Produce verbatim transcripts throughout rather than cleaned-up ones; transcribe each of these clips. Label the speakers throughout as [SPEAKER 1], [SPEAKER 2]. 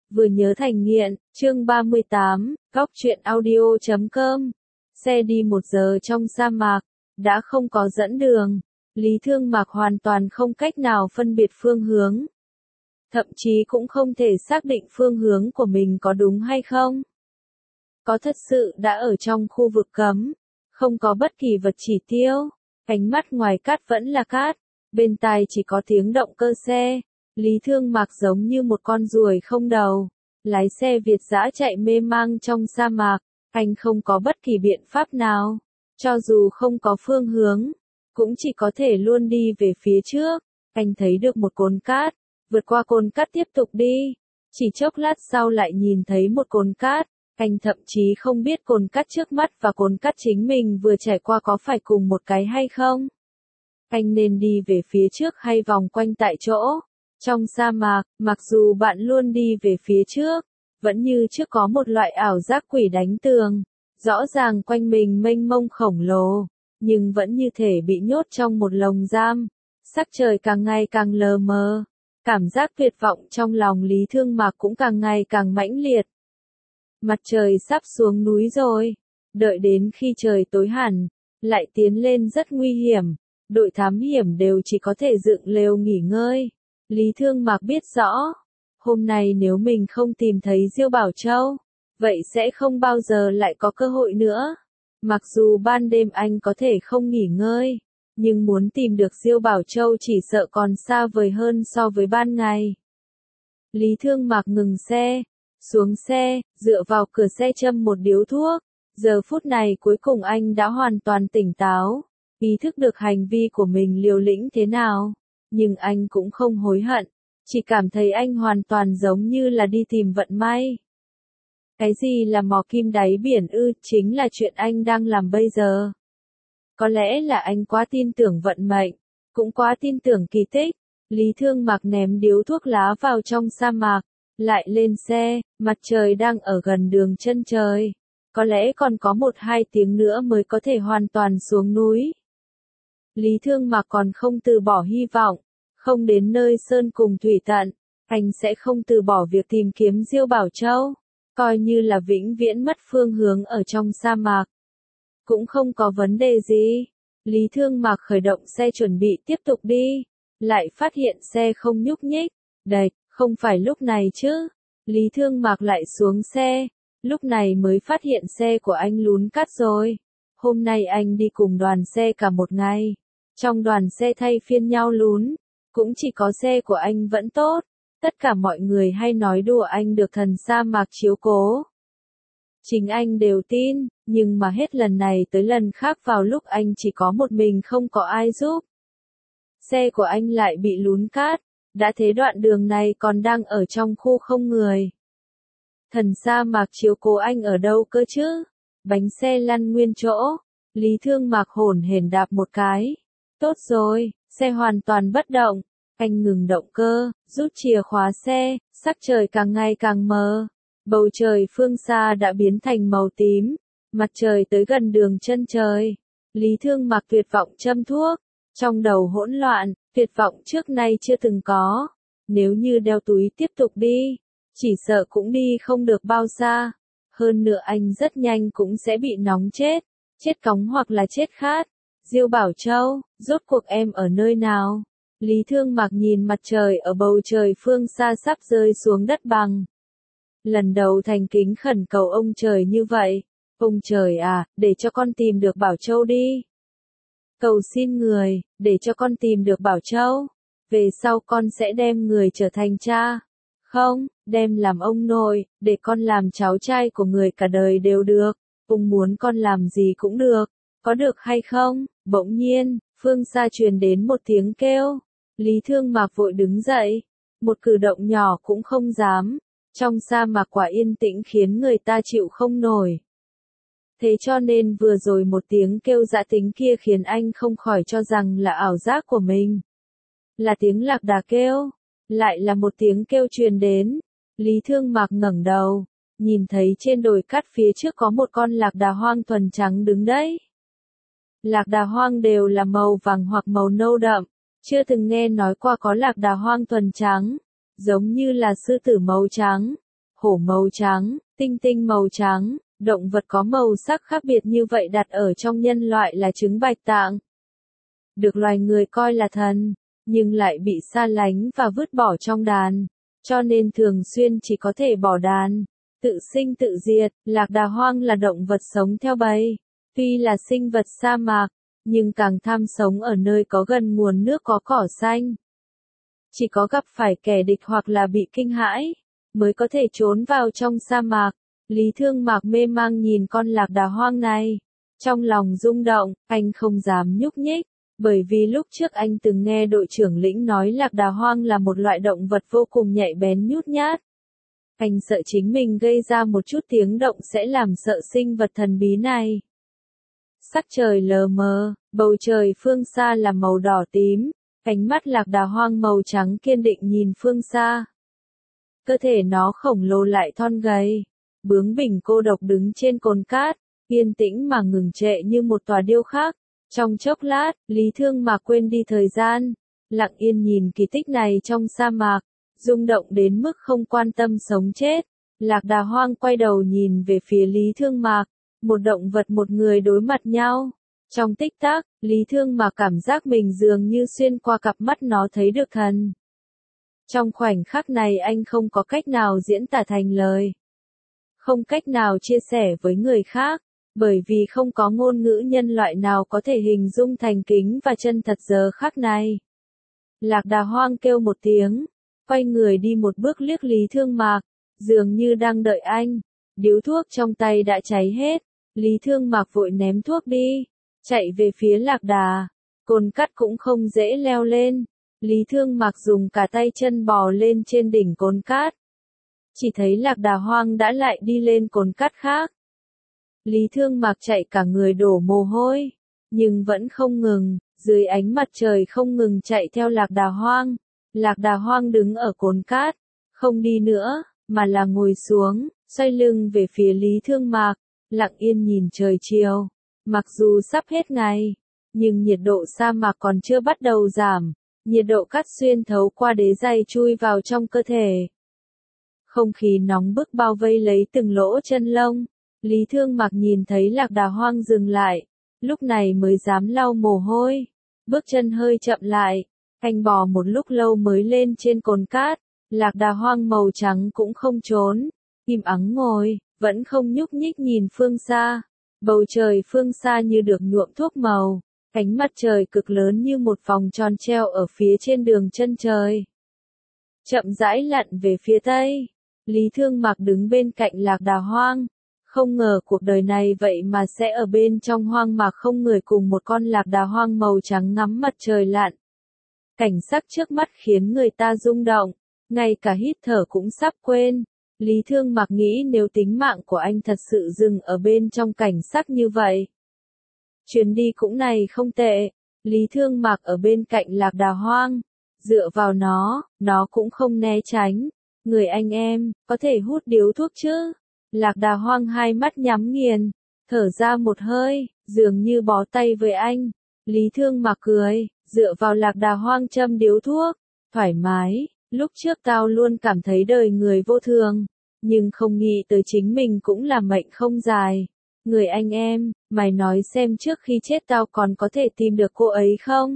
[SPEAKER 1] Vừa nhớ thành nghiện, chương ba mươi tám, góc truyện audio chấm com. Xe đi một giờ trong sa mạc, đã không có dẫn đường. Lý Thương Mạc hoàn toàn không cách nào phân biệt phương hướng. Thậm chí cũng không thể xác định phương hướng của mình có đúng hay không. Có thật sự đã ở trong khu vực cấm, không có bất kỳ vật chỉ tiêu, ánh mắt ngoài cát vẫn là cát, bên tai chỉ có tiếng động cơ xe. Lý Thương Mạc giống như một con ruồi không đầu, lái xe Việt dã chạy mê mang trong sa mạc, anh không có bất kỳ biện pháp nào, cho dù không có phương hướng, cũng chỉ có thể luôn đi về phía trước. Anh thấy được một cồn cát, vượt qua cồn cát tiếp tục đi, chỉ chốc lát sau lại nhìn thấy một cồn cát, anh thậm chí không biết cồn cát trước mắt và cồn cát chính mình vừa trải qua có phải cùng một cái hay không. Anh nên đi về phía trước hay vòng quanh tại chỗ? Trong sa mạc, mặc dù bạn luôn đi về phía trước, vẫn như trước có một loại ảo giác quỷ đánh tường. Rõ ràng quanh mình mênh mông khổng lồ, nhưng vẫn như thể bị nhốt trong một lồng giam. Sắc trời càng ngày càng lờ mờ, cảm giác tuyệt vọng trong lòng Lý Thương Mạc cũng càng ngày càng mãnh liệt. Mặt trời sắp xuống núi rồi, đợi đến khi trời tối hẳn, lại tiến lên rất nguy hiểm, đội thám hiểm đều chỉ có thể dựng lều nghỉ ngơi. Lý Thương Mạc biết rõ, hôm nay nếu mình không tìm thấy Diêu Bảo Châu, vậy sẽ không bao giờ lại có cơ hội nữa. Mặc dù ban đêm anh có thể không nghỉ ngơi, nhưng muốn tìm được Diêu Bảo Châu chỉ sợ còn xa vời hơn so với ban ngày. Lý Thương Mạc ngừng xe, xuống xe, dựa vào cửa xe châm một điếu thuốc. Giờ phút này cuối cùng anh đã hoàn toàn tỉnh táo, ý thức được hành vi của mình liều lĩnh thế nào. Nhưng anh cũng không hối hận, chỉ cảm thấy anh hoàn toàn giống như là đi tìm vận may. Cái gì là mò kim đáy biển ư, chính là chuyện anh đang làm bây giờ. Có lẽ là anh quá tin tưởng vận mệnh, cũng quá tin tưởng kỳ tích. Lý Thương Mạc ném điếu thuốc lá vào trong sa mạc, lại lên xe, mặt trời đang ở gần đường chân trời. Có lẽ còn có một hai tiếng nữa mới có thể hoàn toàn xuống núi. Lý Thương Mạc còn không từ bỏ hy vọng, không đến nơi sơn cùng thủy tận, anh sẽ không từ bỏ việc tìm kiếm Diêu Bảo Châu, coi như là vĩnh viễn mất phương hướng ở trong sa mạc. Cũng không có vấn đề gì. Lý Thương Mạc khởi động xe chuẩn bị tiếp tục đi, lại phát hiện xe không nhúc nhích. Đệt, không phải lúc này chứ. Lý Thương Mạc lại xuống xe, lúc này mới phát hiện xe của anh lún cát rồi. Hôm nay anh đi cùng đoàn xe cả một ngày. Trong đoàn xe thay phiên nhau lún, cũng chỉ có xe của anh vẫn tốt. Tất cả mọi người hay nói đùa anh được thần sa mạc chiếu cố. Chính anh đều tin, nhưng mà hết lần này tới lần khác vào lúc anh chỉ có một mình không có ai giúp. Xe của anh lại bị lún cát, đã thế đoạn đường này còn đang ở trong khu không người. Thần sa mạc chiếu cố anh ở đâu cơ chứ? Bánh xe lăn nguyên chỗ, Lý Thương Mạc hổn hển đạp một cái. Tốt rồi, xe hoàn toàn bất động. Anh ngừng động cơ, rút chìa khóa xe, sắc trời càng ngày càng mờ. Bầu trời phương xa đã biến thành màu tím, mặt trời tới gần đường chân trời. Lý Thương Mạc tuyệt vọng châm thuốc, trong đầu hỗn loạn, tuyệt vọng trước nay chưa từng có. Nếu như đeo túi tiếp tục đi, chỉ sợ cũng đi không được bao xa. Hơn nữa anh rất nhanh cũng sẽ bị nóng chết, chết cóng hoặc là chết khát. Diêu Bảo Châu, rốt cuộc em ở nơi nào? Lý Thương Mạc nhìn mặt trời ở bầu trời phương xa sắp rơi xuống đất bằng. Lần đầu thành kính khẩn cầu ông trời như vậy. Ông trời à, để cho con tìm được Bảo Châu đi. Cầu xin người, để cho con tìm được Bảo Châu. Về sau con sẽ đem người trở thành cha. Không, đem làm ông nội, để con làm cháu trai của người cả đời đều được. Ông muốn con làm gì cũng được. Có được hay không? Bỗng nhiên, phương xa truyền đến một tiếng kêu. Lý Thương Mạc vội đứng dậy. Một cử động nhỏ cũng không dám. Trong sa mạc quả yên tĩnh khiến người ta chịu không nổi. Thế cho nên vừa rồi một tiếng kêu dã tính kia khiến anh không khỏi cho rằng là ảo giác của mình. Là tiếng lạc đà kêu. Lại là một tiếng kêu truyền đến. Lý Thương Mạc ngẩng đầu, nhìn thấy trên đồi cát phía trước có một con lạc đà hoang thuần trắng đứng đấy. Lạc đà hoang đều là màu vàng hoặc màu nâu đậm, chưa từng nghe nói qua có lạc đà hoang thuần trắng, giống như là sư tử màu trắng. hổ màu trắng, tinh tinh màu trắng, động vật có màu sắc khác biệt như vậy đặt ở trong nhân loại là trứng bạch tạng. Được loài người coi là thần, nhưng lại bị xa lánh và vứt bỏ trong đàn, cho nên thường xuyên chỉ có thể bỏ đàn, tự sinh tự diệt. Lạc đà hoang là động vật sống theo bầy, tuy là sinh vật sa mạc, nhưng càng tham sống ở nơi có gần nguồn nước có cỏ xanh. Chỉ có gặp phải kẻ địch hoặc là bị kinh hãi, mới có thể trốn vào trong sa mạc. Lý Thương Mạc mê mang nhìn con lạc đà hoang này. Trong lòng rung động, anh không dám nhúc nhích, bởi vì lúc trước anh từng nghe đội trưởng lĩnh nói lạc đà hoang là một loại động vật vô cùng nhạy bén nhút nhát. Anh sợ chính mình gây ra một chút tiếng động sẽ làm sợ sinh vật thần bí này. Sắc trời lờ mờ, bầu trời phương xa là màu đỏ tím, ánh mắt lạc đà hoang màu trắng kiên định nhìn phương xa. Cơ thể nó khổng lồ lại thon gầy, bướng bỉnh cô độc đứng trên cồn cát, yên tĩnh mà ngừng trệ như một tòa điêu khắc. Trong chốc lát, Lý Thương Mạc quên đi thời gian, lặng yên nhìn kỳ tích này trong sa mạc, rung động đến mức không quan tâm sống chết. Lạc đà hoang quay đầu nhìn về phía Lý Thương Mạc, một động vật một người đối mặt nhau. Trong tích tắc, Lý Thương Mạc cảm giác mình dường như xuyên qua cặp mắt nó thấy được thần. Trong khoảnh khắc này anh không có cách nào diễn tả thành lời, không cách nào chia sẻ với người khác, bởi vì không có ngôn ngữ nhân loại nào có thể hình dung thành kính và chân thật giờ khắc này. Lạc đà hoang kêu một tiếng, quay người đi một bước liếc Lý Thương Mạc, dường như đang đợi anh. Điếu thuốc trong tay đã cháy hết, Lý Thương Mạc vội ném thuốc đi, chạy về phía lạc đà. Cồn cát cũng không dễ leo lên, Lý Thương Mạc dùng cả tay chân bò lên trên đỉnh cồn cát. Chỉ thấy lạc đà hoang đã lại đi lên cồn cát khác. Lý Thương Mạc chạy cả người đổ mồ hôi, nhưng vẫn không ngừng, dưới ánh mặt trời không ngừng chạy theo lạc đà hoang. Lạc đà hoang đứng ở cồn cát, không đi nữa, mà là ngồi xuống, xoay lưng về phía Lý Thương Mạc, lặng yên nhìn trời chiều. Mặc dù sắp hết ngày, nhưng nhiệt độ sa mạc còn chưa bắt đầu giảm, nhiệt độ cắt xuyên thấu qua đế giày chui vào trong cơ thể. Không khí nóng bức bao vây lấy từng lỗ chân lông. Lý Thương Mạc nhìn thấy lạc đà hoang dừng lại, lúc này mới dám lau mồ hôi, bước chân hơi chậm lại, anh bò một lúc lâu mới lên trên cồn cát. Lạc đà hoang màu trắng cũng không trốn, im ắng ngồi, vẫn không nhúc nhích nhìn phương xa. Bầu trời phương xa như được nhuộm thuốc màu, ánh mặt trời cực lớn như một vòng tròn treo ở phía trên đường chân trời. Chậm rãi lặn về phía tây, Lý Thương Mạc đứng bên cạnh lạc đà hoang. Không ngờ cuộc đời này vậy mà sẽ ở bên trong hoang mạc không người cùng một con lạc đà hoang màu trắng ngắm mặt trời lặn. Cảnh sắc trước mắt khiến người ta rung động, ngay cả hít thở cũng sắp quên. Lý Thương Mạc nghĩ nếu tính mạng của anh thật sự dừng ở bên trong cảnh sắc như vậy. Chuyến đi cũng này không tệ, Lý Thương Mạc ở bên cạnh lạc đà hoang, dựa vào nó, nó cũng không né tránh. Người anh em, có thể hút điếu thuốc chứ? Lạc đà hoang hai mắt nhắm nghiền, thở ra một hơi, dường như bó tay với anh. Lý Thương Mạc cười, dựa vào lạc đà hoang châm điếu thuốc, thoải mái. Lúc trước tao luôn cảm thấy đời người vô thường, nhưng không nghĩ tới chính mình cũng là mệnh không dài. Người anh em, mày nói xem trước khi chết tao còn có thể tìm được cô ấy không?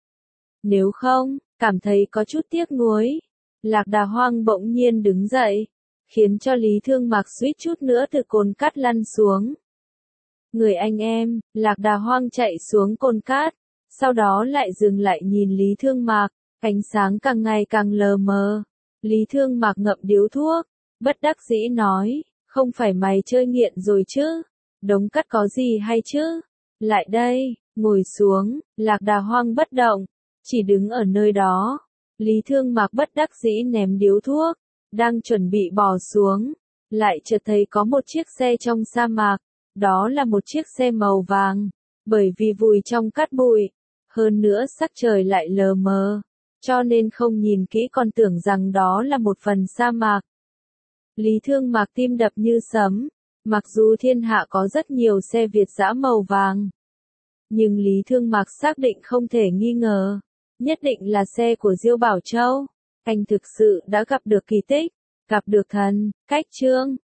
[SPEAKER 1] Nếu không, cảm thấy có chút tiếc nuối. Lạc đà hoang bỗng nhiên đứng dậy, khiến cho Lý Thương Mạc suýt chút nữa từ cồn cát lăn xuống. Người anh em, lạc đà hoang chạy xuống cồn cát, sau đó lại dừng lại nhìn Lý Thương Mạc, ánh sáng càng ngày càng lờ mờ. Lý Thương Mạc ngậm điếu thuốc, bất đắc dĩ nói, không phải mày chơi nghiện rồi chứ, đống cát có gì hay chứ, lại đây, ngồi xuống. Lạc đà hoang bất động, chỉ đứng ở nơi đó. Lý Thương Mạc bất đắc dĩ ném điếu thuốc, đang chuẩn bị bỏ xuống, lại chợt thấy có một chiếc xe trong sa mạc, đó là một chiếc xe màu vàng, bởi vì vùi trong cát bụi, hơn nữa sắc trời lại lờ mờ, cho nên không nhìn kỹ còn tưởng rằng đó là một phần sa mạc. Lý Thương Mạc tim đập như sấm, mặc dù thiên hạ có rất nhiều xe Việt dã màu vàng, nhưng Lý Thương Mạc xác định không thể nghi ngờ, nhất định là xe của Diêu Bảo Châu. Anh thực sự đã gặp được kỳ tích, gặp được thần, cách chương